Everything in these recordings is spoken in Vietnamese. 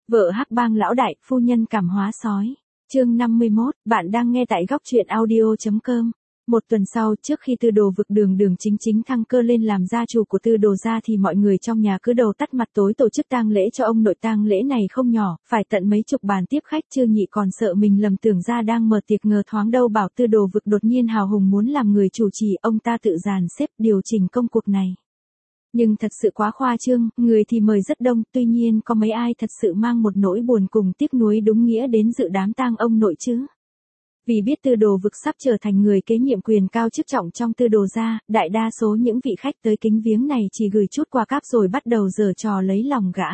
Vợ hắc bang lão đại, phu nhân cảm hóa sói. Chương 51, bạn đang nghe tại góc truyện audio.com. Một tuần sau, trước khi Tư Đồ Vực đường chính thăng cơ lên làm gia chủ của Tư Đồ gia thì mọi người trong nhà cứ đầu tắt mặt tối tổ chức tang lễ cho ông nội. Tang lễ này không nhỏ, phải tận mấy chục bàn tiếp khách. Trương Nhị còn sợ mình lầm tưởng ra đang mở tiệc, ngờ thoáng đâu bảo Tư Đồ Vực đột nhiên hào hùng muốn làm người chủ trì, ông ta tự dàn xếp điều chỉnh công cuộc này. Nhưng thật sự quá khoa trương, người thì mời rất đông, tuy nhiên có mấy ai thật sự mang một nỗi buồn cùng tiếc nuối đúng nghĩa đến dự đám tang ông nội chứ. Vì biết Tư Đồ Vực sắp trở thành người kế nhiệm quyền cao chức trọng trong Tư Đồ gia, đại đa số những vị khách tới kính viếng này chỉ gửi chút quà cáp rồi bắt đầu giở trò lấy lòng gã.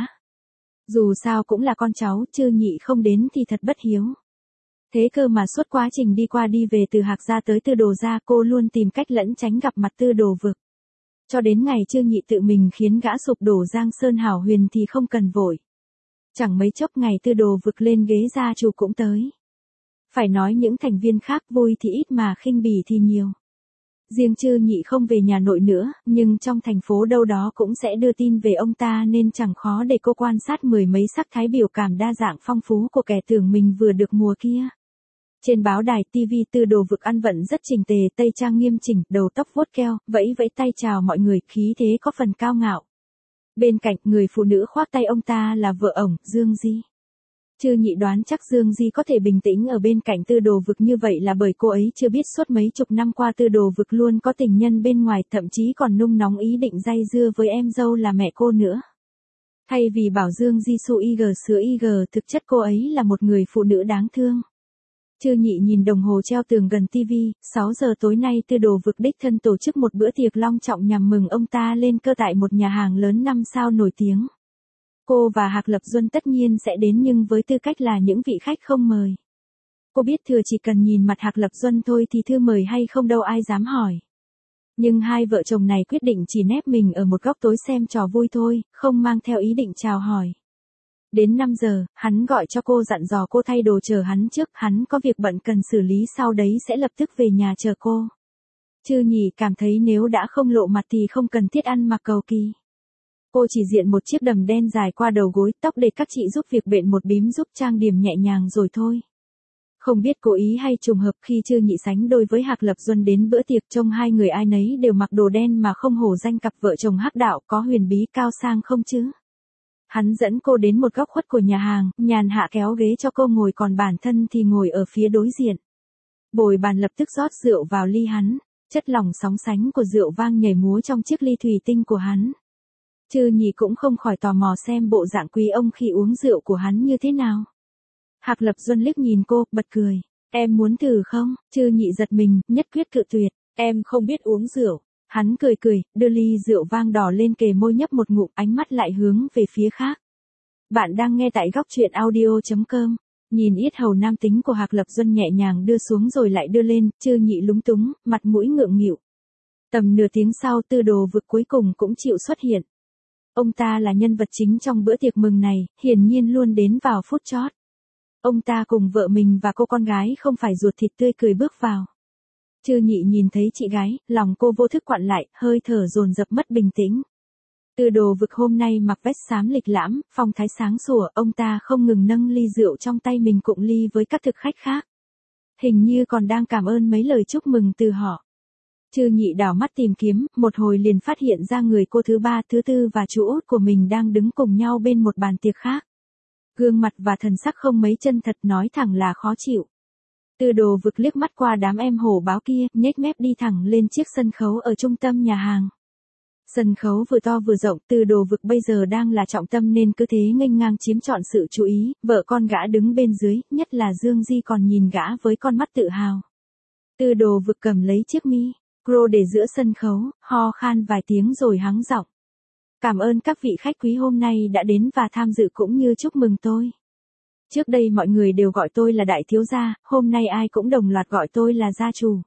Dù sao cũng là con cháu, Trương Nhị không đến thì thật bất hiếu. Thế cơ mà suốt quá trình đi qua đi về từ Hạc gia tới Tư Đồ gia, cô luôn tìm cách lẩn tránh gặp mặt Tư Đồ Vực. Cho đến ngày Trương Nhị tự mình khiến gã sụp đổ Giang Sơn hảo huyền thì không cần vội. Chẳng mấy chốc ngày Tư Đồ Vực lên ghế gia chủ cũng tới. Phải nói những thành viên khác vui thì ít mà khinh bỉ thì nhiều. Riêng Trương Nhị không về nhà nội nữa, nhưng trong thành phố đâu đó cũng sẽ đưa tin về ông ta nên chẳng khó để cô quan sát mười mấy sắc thái biểu cảm đa dạng phong phú của kẻ tưởng mình vừa được mùa kia. Trên báo đài TV, Tư Đồ Vực ăn vận rất chỉnh tề, tây trang nghiêm chỉnh, đầu tóc vuốt keo, vẫy tay chào mọi người, khí thế có phần cao ngạo. Bên cạnh, người phụ nữ khoác tay ông ta là vợ ổng, Dương Di. Trương Nhị đoán chắc Dương Di có thể bình tĩnh ở bên cạnh Tư Đồ Vực như vậy là bởi cô ấy chưa biết suốt mấy chục năm qua Tư Đồ Vực luôn có tình nhân bên ngoài, thậm chí còn nung nóng ý định dây dưa với em dâu là mẹ cô nữa. Thay vì bảo Dương Di su ig sữa ig, thực chất cô ấy là một người phụ nữ đáng thương. Trương Nhị nhìn đồng hồ treo tường gần TV, 6 giờ tối nay Tư Đồ Vực đích thân tổ chức một bữa tiệc long trọng nhằm mừng ông ta lên cơ tại một nhà hàng lớn 5 sao nổi tiếng. Cô và Hạc Lập Duân tất nhiên sẽ đến nhưng với tư cách là những vị khách không mời. Cô biết thừa chỉ cần nhìn mặt Hạc Lập Duân thôi thì thư mời hay không đâu ai dám hỏi. Nhưng hai vợ chồng này quyết định chỉ nép mình ở một góc tối xem trò vui thôi, không mang theo ý định chào hỏi. Đến 5 giờ, hắn gọi cho cô dặn dò cô thay đồ chờ hắn trước, hắn có việc bận cần xử lý sau đấy sẽ lập tức về nhà chờ cô. Trương Nhị cảm thấy nếu đã không lộ mặt thì không cần thiết ăn mặc cầu kỳ. Cô chỉ diện một chiếc đầm đen dài qua đầu gối, tóc để các chị giúp việc bện một bím giúp trang điểm nhẹ nhàng rồi thôi. Không biết cố ý hay trùng hợp khi Trương Nhị sánh đôi với Hạc Lập Duân đến bữa tiệc, trông hai người ai nấy đều mặc đồ đen mà không hổ danh cặp vợ chồng hắc đạo, có huyền bí cao sang không chứ. Hắn dẫn cô đến một góc khuất của nhà hàng, nhàn hạ kéo ghế cho cô ngồi còn bản thân thì ngồi ở phía đối diện. Bồi bàn lập tức rót rượu vào ly hắn, chất lỏng sóng sánh của rượu vang nhảy múa trong chiếc ly thủy tinh của hắn. Trương Nhị cũng không khỏi tò mò xem bộ dạng quý ông khi uống rượu của hắn như thế nào. Hạc Lập Duân liếc nhìn cô, bật cười. Em muốn thử không? Trương Nhị giật mình, nhất quyết cự tuyệt. Em không biết uống rượu. Hắn cười, đưa ly rượu vang đỏ lên kề môi nhấp một ngụm, ánh mắt lại hướng về phía khác. Bạn đang nghe tại góc truyện audio.com. Nhìn yết hầu nam tính của Hạc Lập Duân nhẹ nhàng đưa xuống rồi lại đưa lên, Trương Nhị lúng túng, mặt mũi ngượng nghịu. Tầm nửa tiếng sau Tư Đồ Vực cuối cùng cũng chịu xuất hiện. Ông ta là nhân vật chính trong bữa tiệc mừng này, hiển nhiên luôn đến vào phút chót. Ông ta cùng vợ mình và cô con gái không phải ruột thịt tươi cười bước vào. Trương Nhị nhìn thấy chị gái, lòng cô vô thức quặn lại, hơi thở dồn dập mất bình tĩnh. Tư Đồ Vực hôm nay mặc vest xám lịch lãm, phong thái sáng sủa, ông ta không ngừng nâng ly rượu trong tay mình cụng ly với các thực khách khác. Hình như còn đang cảm ơn mấy lời chúc mừng từ họ. Trương Nhị đảo mắt tìm kiếm, một hồi liền phát hiện ra người cô thứ ba, thứ tư và chú út của mình đang đứng cùng nhau bên một bàn tiệc khác. Gương mặt và thần sắc không mấy chân thật, nói thẳng là khó chịu. Tư Đồ Vực liếc mắt qua đám em hổ báo kia, nhếch mép đi thẳng lên chiếc sân khấu ở trung tâm nhà hàng. Sân khấu vừa to vừa rộng, Tư Đồ Vực bây giờ đang là trọng tâm nên cứ thế nghênh ngang chiếm trọn sự chú ý, vợ con gã đứng bên dưới, nhất là Dương Di còn nhìn gã với con mắt tự hào. Tư Đồ Vực cầm lấy chiếc micro để giữa sân khấu, ho khan vài tiếng rồi hắng giọng. Cảm ơn các vị khách quý hôm nay đã đến và tham dự cũng như chúc mừng tôi. Trước đây mọi người đều gọi tôi là đại thiếu gia, hôm nay ai cũng đồng loạt gọi tôi là gia chủ.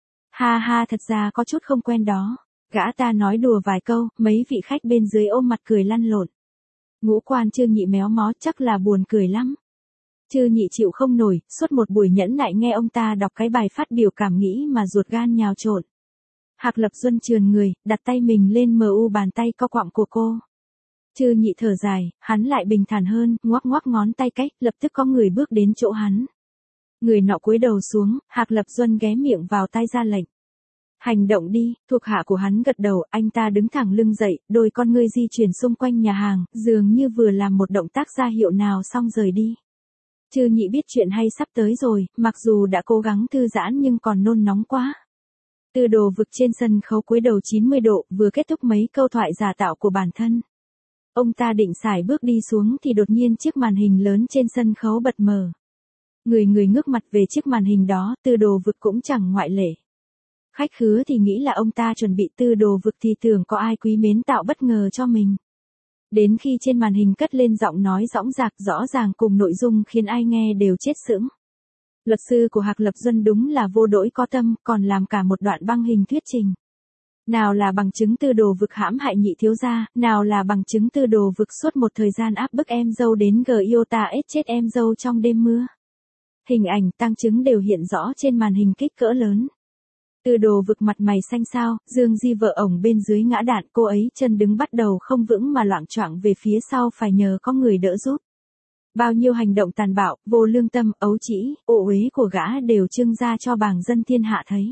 Ha ha, thật ra có chút không quen đó. Gã ta nói đùa vài câu, mấy vị khách bên dưới ôm mặt cười lăn lộn. Ngũ quan Trương Nhị méo mó, chắc là buồn cười lắm. Trương Nhị chịu không nổi, suốt một buổi nhẫn nại nghe ông ta đọc cái bài phát biểu cảm nghĩ mà ruột gan nhào trộn. Hạc Lập Duân trườn người, đặt tay mình lên mu bàn tay co quặm của cô. Chư Nhị thở dài, hắn lại bình thản hơn, ngoắc ngoắc ngón tay cách, lập tức có người bước đến chỗ hắn. Người nọ cúi đầu xuống, Hạc Lập Duân ghé miệng vào tai ra lệnh. Hành động đi, thuộc hạ của hắn gật đầu, anh ta đứng thẳng lưng dậy, đôi con ngươi di chuyển xung quanh nhà hàng, dường như vừa làm một động tác ra hiệu nào xong rời đi. Chư Nhị biết chuyện hay sắp tới rồi, mặc dù đã cố gắng thư giãn nhưng còn nôn nóng quá. Tư Đồ Vực trên sân khấu cúi đầu 90 độ, vừa kết thúc mấy câu thoại giả tạo của bản thân. Ông ta định sải bước đi xuống thì đột nhiên chiếc màn hình lớn trên sân khấu bật mở. Người ngước mặt về chiếc màn hình đó, Tư Đồ Vực cũng chẳng ngoại lệ. Khách khứa thì nghĩ là ông ta chuẩn bị, Tư Đồ Vực thì tưởng có ai quý mến tạo bất ngờ cho mình. Đến khi trên màn hình cất lên giọng nói dõng dạc rõ ràng cùng nội dung khiến ai nghe đều chết sững. Luật sư của Hạc Lập Duân đúng là vô đỗi có tâm, còn làm cả một đoạn băng hình thuyết trình. Nào là bằng chứng Tư Đồ Vực hãm hại nhị thiếu gia, nào là bằng chứng Tư Đồ Vực suốt một thời gian áp bức em dâu đến Giota ết chết em dâu trong đêm mưa. Hình ảnh tang chứng đều hiện rõ trên màn hình kích cỡ lớn. Tư Đồ Vực mặt mày xanh xao, Dương Di vợ ổng bên dưới ngã đạn, cô ấy chân đứng bắt đầu không vững mà loạng choạng về phía sau phải nhờ có người đỡ giúp. Bao nhiêu hành động tàn bạo, vô lương tâm, ấu trĩ, ô uế của gã đều trưng ra cho bàng dân thiên hạ thấy.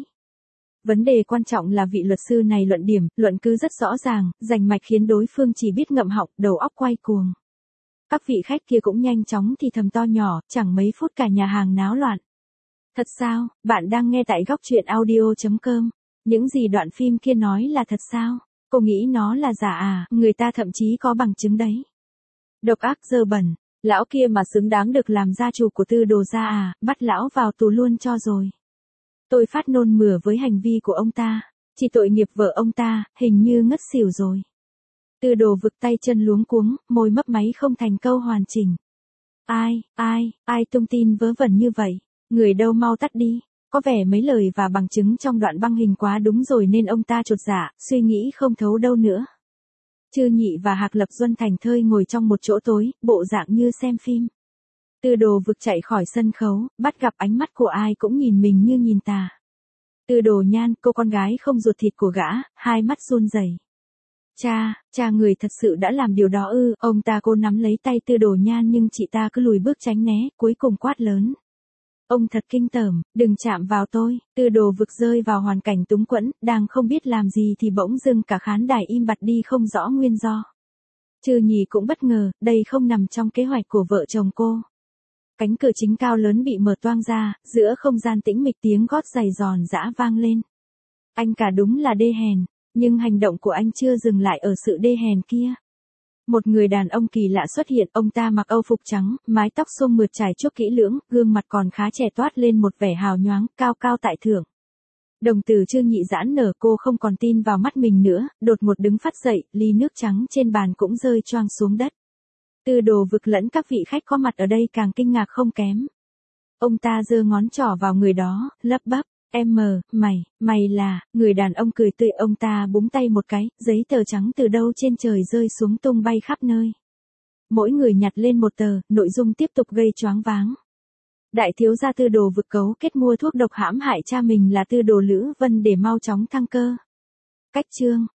Vấn đề quan trọng là vị luật sư này luận điểm, luận cứ rất rõ ràng, rành mạch khiến đối phương chỉ biết ngậm họng, đầu óc quay cuồng. Các vị khách kia cũng nhanh chóng thì thầm to nhỏ, chẳng mấy phút cả nhà hàng náo loạn. Thật sao, bạn đang nghe tại góc truyện audio.com. Những gì đoạn phim kia nói là thật sao? Cô nghĩ nó là giả à, người ta thậm chí có bằng chứng đấy. Độc ác dơ bẩn, lão kia mà xứng đáng được làm gia chủ của Tư Đồ gia à, bắt lão vào tù luôn cho rồi. Tôi phát nôn mửa với hành vi của ông ta, chỉ tội nghiệp vợ ông ta, hình như ngất xỉu rồi. Tư Đồ Vực tay chân luống cuống, môi mấp máy không thành câu hoàn chỉnh. Ai tung tin vớ vẩn như vậy, người đâu mau tắt đi, có vẻ mấy lời và bằng chứng trong đoạn băng hình quá đúng rồi nên ông ta chột dạ, suy nghĩ không thấu đâu nữa. Chư Nhị và Hạc Lập Duân thành thơi ngồi trong một chỗ tối, bộ dạng như xem phim. Tư Đồ Vực chạy khỏi sân khấu, bắt gặp ánh mắt của ai cũng nhìn mình như nhìn tà. Tư Đồ Nhan, cô con gái không ruột thịt của gã, hai mắt run rẩy. Cha người thật sự đã làm điều đó ư? Ông ta cố nắm lấy tay Tư Đồ Nhan nhưng chị ta cứ lùi bước tránh né, cuối cùng quát lớn. Ông thật kinh tởm, đừng chạm vào tôi. Tư Đồ Vực rơi vào hoàn cảnh túng quẫn, đang không biết làm gì thì bỗng dưng cả khán đài im bặt đi không rõ nguyên do. Chư Nhì cũng bất ngờ, đây không nằm trong kế hoạch của vợ chồng cô. Cánh cửa chính cao lớn bị mở toang ra, giữa không gian tĩnh mịch tiếng gót giày giòn giã vang lên. Anh cả đúng là đê hèn, nhưng hành động của anh chưa dừng lại ở sự đê hèn kia. Một người đàn ông kỳ lạ xuất hiện, ông ta mặc âu phục trắng, mái tóc xông mượt trải chuốt kỹ lưỡng, gương mặt còn khá trẻ toát lên một vẻ hào nhoáng, cao cao tại thượng. Đồng tử Trương Nhị giãn nở, cô không còn tin vào mắt mình nữa, đột ngột đứng phắt dậy, ly nước trắng trên bàn cũng rơi choang xuống đất. Tư Đồ Vực lẫn các vị khách có mặt ở đây càng kinh ngạc không kém. Ông ta giơ ngón trỏ vào người đó, lắp bắp. Mày là, người đàn ông cười tươi, ông ta búng tay một cái, giấy tờ trắng từ đâu trên trời rơi xuống tung bay khắp nơi. Mỗi người nhặt lên một tờ, nội dung tiếp tục gây choáng váng. Đại thiếu gia Tư Đồ Vực cấu kết mua thuốc độc hãm hại cha mình là Tư Đồ Lữ Vân để mau chóng thăng cơ. Cách chương